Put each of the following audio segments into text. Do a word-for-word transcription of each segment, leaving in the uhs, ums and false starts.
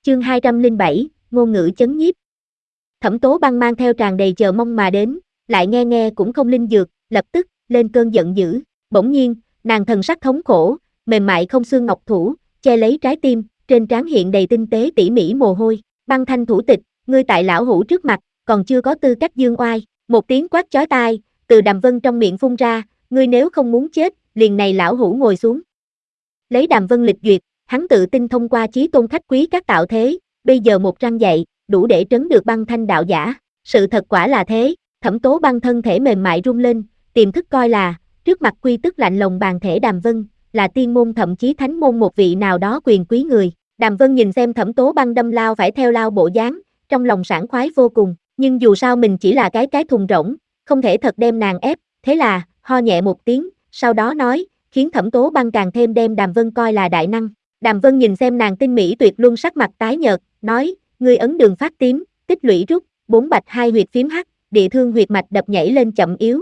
Chương hai trăm lẻ bảy, ngôn ngữ chấn nhiếp. Thẩm Tố Băng mang theo tràn đầy chờ mong mà đến, lại nghe nghe cũng không linh dược, lập tức lên cơn giận dữ. Bỗng nhiên, nàng thần sắc thống khổ, mềm mại không xương ngọc thủ, che lấy trái tim, trên trán hiện đầy tinh tế tỉ mỉ mồ hôi. Băng Thanh thủ tịch, ngươi tại lão hủ trước mặt, còn chưa có tư cách dương oai. Một tiếng quát chói tai, từ Đàm Vân trong miệng phun ra, ngươi nếu không muốn chết, liền này lão hủ ngồi xuống. Lấy Đàm Vân lịch duyệt, hắn tự tin thông qua chí tôn khách quý các tạo thế, bây giờ một răng dạy, đủ để trấn được Băng Thanh đạo giả. Sự thật quả là thế, Thẩm Tố Băng thân thể mềm mại rung lên, tiềm thức coi là, trước mặt quy tức lạnh lùng bàn thể Đàm Vân, là tiên môn thậm chí thánh môn một vị nào đó quyền quý người. Đàm Vân nhìn xem Thẩm Tố Băng đâm lao phải theo lao bộ dáng, trong lòng sảng khoái vô cùng, nhưng dù sao mình chỉ là cái cái thùng rỗng, không thể thật đem nàng ép, thế là, ho nhẹ một tiếng, sau đó nói, khiến Thẩm Tố Băng càng thêm đem Đàm Vân coi là đại năng. Đàm Vân nhìn xem nàng tinh mỹ tuyệt luân sắc mặt tái nhợt, nói, ngươi ấn đường phát tím, tích lũy rút, bốn bạch hai huyệt phím hắc, địa thương huyệt mạch đập nhảy lên chậm yếu.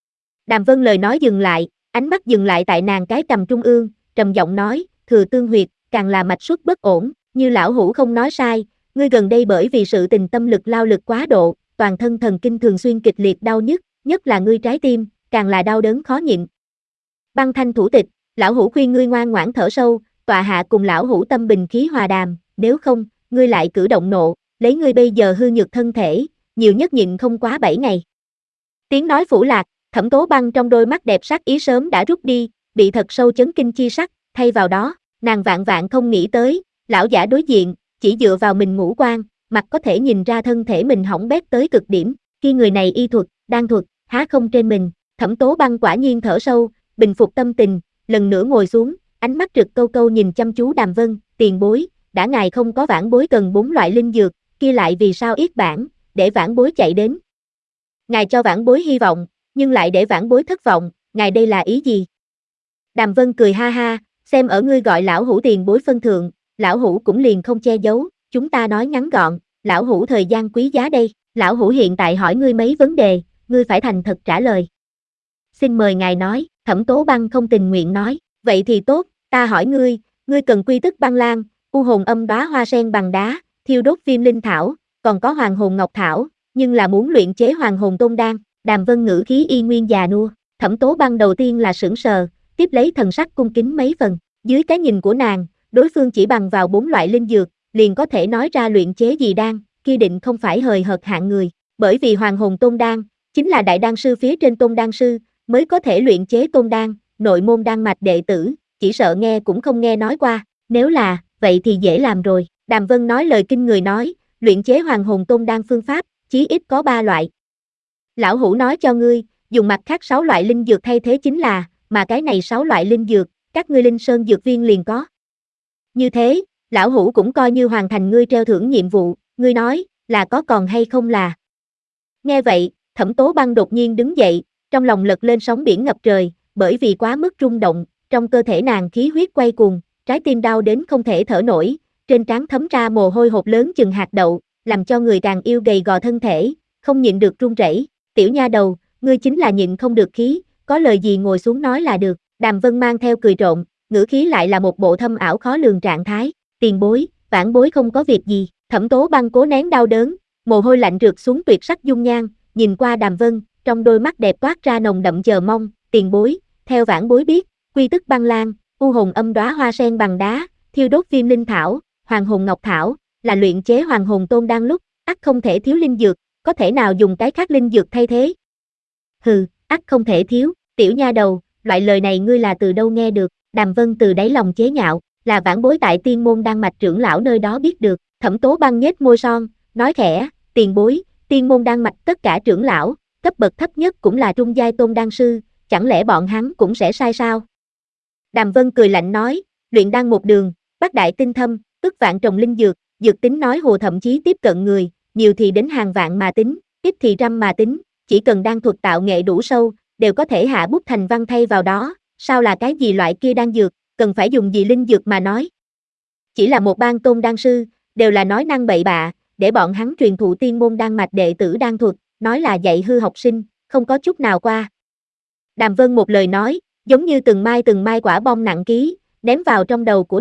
Đàm Vân lời nói dừng lại, ánh mắt dừng lại tại nàng cái cầm trung ương, trầm giọng nói, thừa tương huyệt, càng là mạch xuất bất ổn, như lão hủ không nói sai, ngươi gần đây bởi vì sự tình tâm lực lao lực quá độ, toàn thân thần kinh thường xuyên kịch liệt đau nhức, nhất là ngươi trái tim, càng là đau đớn khó nhịn. Băng Thanh thủ tịch, lão hủ khuyên ngươi ngoan ngoãn thở sâu, tọa hạ cùng lão hủ tâm bình khí hòa đàm, nếu không, ngươi lại cử động nộ, lấy ngươi bây giờ hư nhược thân thể, nhiều nhất nhịn không quá bảy ngày. Tiếng nói phủ lạc, Thẩm Tố Băng trong đôi mắt đẹp sắc ý sớm đã rút đi, bị thật sâu chấn kinh chi sắc, thay vào đó, nàng vạn vạn không nghĩ tới, lão giả đối diện, chỉ dựa vào mình ngũ quan, mặt có thể nhìn ra thân thể mình hỏng bét tới cực điểm, khi người này y thuật, đan thuật, há không trên mình. Thẩm Tố Băng quả nhiên thở sâu, bình phục tâm tình, lần nữa ngồi xuống, ánh mắt trực câu câu nhìn chăm chú Đàm Vân, tiền bối, đã ngài không có vãn bối cần bốn loại linh dược, kia lại vì sao yết bản, để vãn bối chạy đến. Ngài cho vãn bối hy vọng, nhưng lại để vãn bối thất vọng, ngài đây là ý gì? Đàm Vân cười ha ha, xem ở ngươi gọi lão hủ tiền bối phân thượng, lão hủ cũng liền không che giấu, chúng ta nói ngắn gọn, lão hủ thời gian quý giá đây, lão hủ hiện tại hỏi ngươi mấy vấn đề, ngươi phải thành thật trả lời. Xin mời ngài nói, Thẩm Tố Băng không tình nguyện nói, vậy thì tốt, ta hỏi ngươi, ngươi cần quy tức băng lan, u hồn âm đóa hoa sen bằng đá, thiêu đốt viêm linh thảo, còn có hoàng hồn ngọc thảo, nhưng là muốn luyện chế hoàng hồn tôn đan. Đàm Vân ngữ khí y nguyên già nua, Thẩm Tố Băng đầu tiên là sững sờ, tiếp lấy thần sắc cung kính mấy phần, dưới cái nhìn của nàng, đối phương chỉ bằng vào bốn loại linh dược, liền có thể nói ra luyện chế gì đan, kia định không phải hời hợt hạng người, bởi vì hoàng hồn tôn đan, chính là đại đan sư phía trên tôn đan sư, mới có thể luyện chế tôn đan, nội môn đan mạch đệ tử, chỉ sợ nghe cũng không nghe nói qua, nếu là, vậy thì dễ làm rồi. Đàm Vân nói lời kinh người nói, luyện chế hoàng hồn tôn đan phương pháp, chí ít có ba loại. Lão hủ nói cho ngươi, dùng mặt khác sáu loại linh dược thay thế chính là, mà cái này sáu loại linh dược, các ngươi linh sơn dược viên liền có. Như thế, lão hủ cũng coi như hoàn thành ngươi treo thưởng nhiệm vụ, ngươi nói, là có còn hay không là. Nghe vậy, Thẩm Tố Băng đột nhiên đứng dậy, trong lòng lật lên sóng biển ngập trời, bởi vì quá mức rung động, trong cơ thể nàng khí huyết quay cuồng, trái tim đau đến không thể thở nổi, trên trán thấm ra mồ hôi hột lớn chừng hạt đậu, làm cho người càng yêu gầy gò thân thể, không nhịn được run rẩy. Tiểu nha đầu, ngươi chính là nhịn không được khí, có lời gì ngồi xuống nói là được. Đàm Vân mang theo cười trộn, ngữ khí lại là một bộ thâm ảo khó lường trạng thái, tiền bối, vãn bối không có việc gì. Thẩm Tố Băng cố nén đau đớn, mồ hôi lạnh rượt xuống tuyệt sắc dung nhan, nhìn qua Đàm Vân, trong đôi mắt đẹp toát ra nồng đậm chờ mong, tiền bối, theo vãn bối biết, quy tức băng lan, u hồn âm đóa hoa sen bằng đá, thiêu đốt viêm linh thảo, hoàng hồn ngọc thảo, là luyện chế hoàng hồn tôn đan lúc, ắt không thể thiếu linh dược, có thể nào dùng cái khác linh dược thay thế? Hừ, ắt không thể thiếu, tiểu nha đầu, loại lời này ngươi là từ đâu nghe được? Đàm Vân từ đáy lòng chế nhạo, là vãn bối tại tiên môn đan mạch trưởng lão nơi đó biết được. Thẩm Tố Băng nhếch môi son, nói khẽ, tiền bối, tiên môn đan mạch tất cả trưởng lão, cấp bậc thấp nhất cũng là trung giai tôn đan sư, chẳng lẽ bọn hắn cũng sẽ sai sao? Đàm Vân cười lạnh nói, luyện đan một đường, bát đại tinh thâm, ức vạn trồng linh dược, dược tính nói hồ thậm chí tiếp cận người, nhiều thì đến hàng vạn mà tính, ít thì trăm mà tính, chỉ cần đan thuật tạo nghệ đủ sâu, đều có thể hạ bút thành văn thay vào đó, sao là cái gì loại kia đan dược, cần phải dùng gì linh dược mà nói. Chỉ là một ban tôn đan sư, đều là nói năng bậy bạ, để bọn hắn truyền thụ tiên môn đan mạch đệ tử đan thuật, nói là dạy hư học sinh, không có chút nào qua. Đàm Vân một lời nói, giống như từng mai từng mai quả bom nặng ký, ném vào trong đầu của nàng,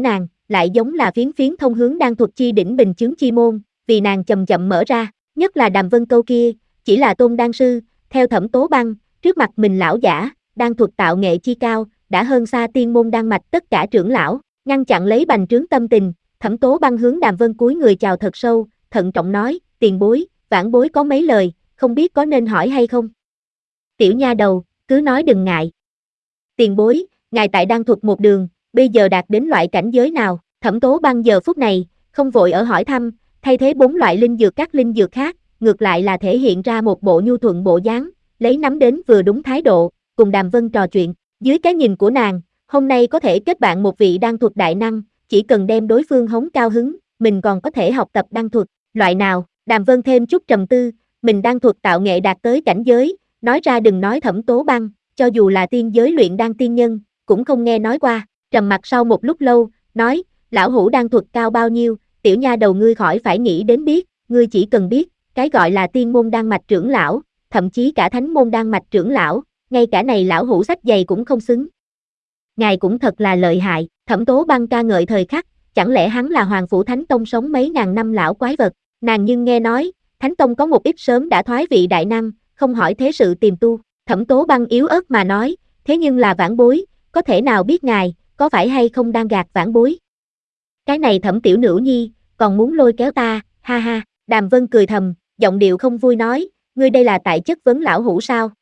lại giống là phiến phiến thông hướng đan thuật chi đỉnh bình chứng chi môn, vì nàng chậm chậm mở ra, nhất là Đàm Vân câu kia, chỉ là tôn đan sư, theo Thẩm Tố Băng, trước mặt mình lão giả, đan thuật tạo nghệ chi cao, đã hơn xa tiên môn đan mạch tất cả trưởng lão, ngăn chặn lấy bành trướng tâm tình, Thẩm Tố Băng hướng Đàm Vân cúi người chào thật sâu, thận trọng nói, tiền bối, vãn bối có mấy lời, không biết có nên hỏi hay không? Tiểu nha đầu, cứ nói đừng ngại. Tiền bối, ngài tại đan thuật một đường, bây giờ đạt đến loại cảnh giới nào? Thẩm Tố Băng giờ phút này, không vội ở hỏi thăm, thay thế bốn loại linh dược các linh dược khác, ngược lại là thể hiện ra một bộ nhu thuận bộ dáng, lấy nắm đến vừa đúng thái độ, cùng Đàm Vân trò chuyện, dưới cái nhìn của nàng, hôm nay có thể kết bạn một vị đan thuật đại năng, chỉ cần đem đối phương hống cao hứng, mình còn có thể học tập đan thuật, loại nào? Đàm Vân thêm chút trầm tư, mình đan thuật tạo nghệ đạt tới cảnh giới, nói ra đừng nói Thẩm Tố Băng, cho dù là tiên giới luyện đan tiên nhân, cũng không nghe nói qua, trầm mặt sau một lúc lâu, nói, lão hủ đan thuật cao bao nhiêu, tiểu nha đầu ngươi khỏi phải nghĩ đến biết, ngươi chỉ cần biết, cái gọi là tiên môn đan mạch trưởng lão, thậm chí cả thánh môn đan mạch trưởng lão, ngay cả này lão hủ sách giày cũng không xứng. Ngài cũng thật là lợi hại, Thẩm Tố Băng ca ngợi thời khắc, chẳng lẽ hắn là Hoàng Phủ Thánh Tông sống mấy ngàn năm lão quái vật, nàng nhưng nghe nói, Thánh Tông có một ít sớm đã thoái vị đại năng, không hỏi thế sự tìm tu, Thẩm Tố Băng yếu ớt mà nói, thế nhưng là vãn bối, có thể nào biết ngài, có phải hay không đang gạt vãn bối? Cái này Thẩm tiểu nữ nhi, còn muốn lôi kéo ta, ha ha, Đàm Vân cười thầm, giọng điệu không vui nói, ngươi đây là tại chất vấn lão hủ sao?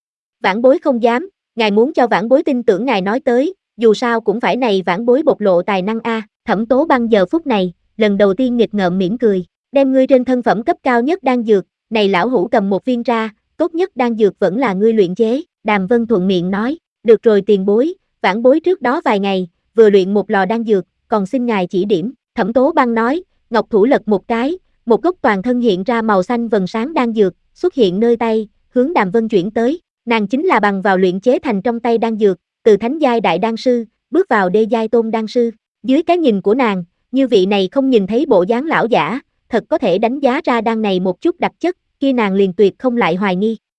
Vãn bối không dám, ngài muốn cho vãn bối tin tưởng ngài nói tới, dù sao cũng phải này vãn bối bộc lộ tài năng a. Thẩm Tố Băng giờ phút này, lần đầu tiên nghịch ngợm mỉm cười, đem ngươi trên thân phẩm cấp cao nhất đan dược, này lão hủ cầm một viên ra, tốt nhất đan dược vẫn là ngươi luyện chế, Đàm Vân thuận miệng nói, được rồi tiền bối, vãn bối trước đó vài ngày, vừa luyện một lò đan dược, còn xin ngài chỉ điểm, Thẩm Tố Băng nói, ngọc thủ lật một cái, một gốc toàn thân hiện ra màu xanh vầng sáng đan dược, xuất hiện nơi tay, hướng Đàm Vân chuyển tới, nàng chính là bằng vào luyện chế thành trong tay đan dược, từ thánh giai đại đan sư, bước vào đê giai tôn đan sư, dưới cái nhìn của nàng, như vị này không nhìn thấy bộ dáng lão giả, thật có thể đánh giá ra đan này một chút đặc chất, kia nàng liền tuyệt không lại hoài nghi,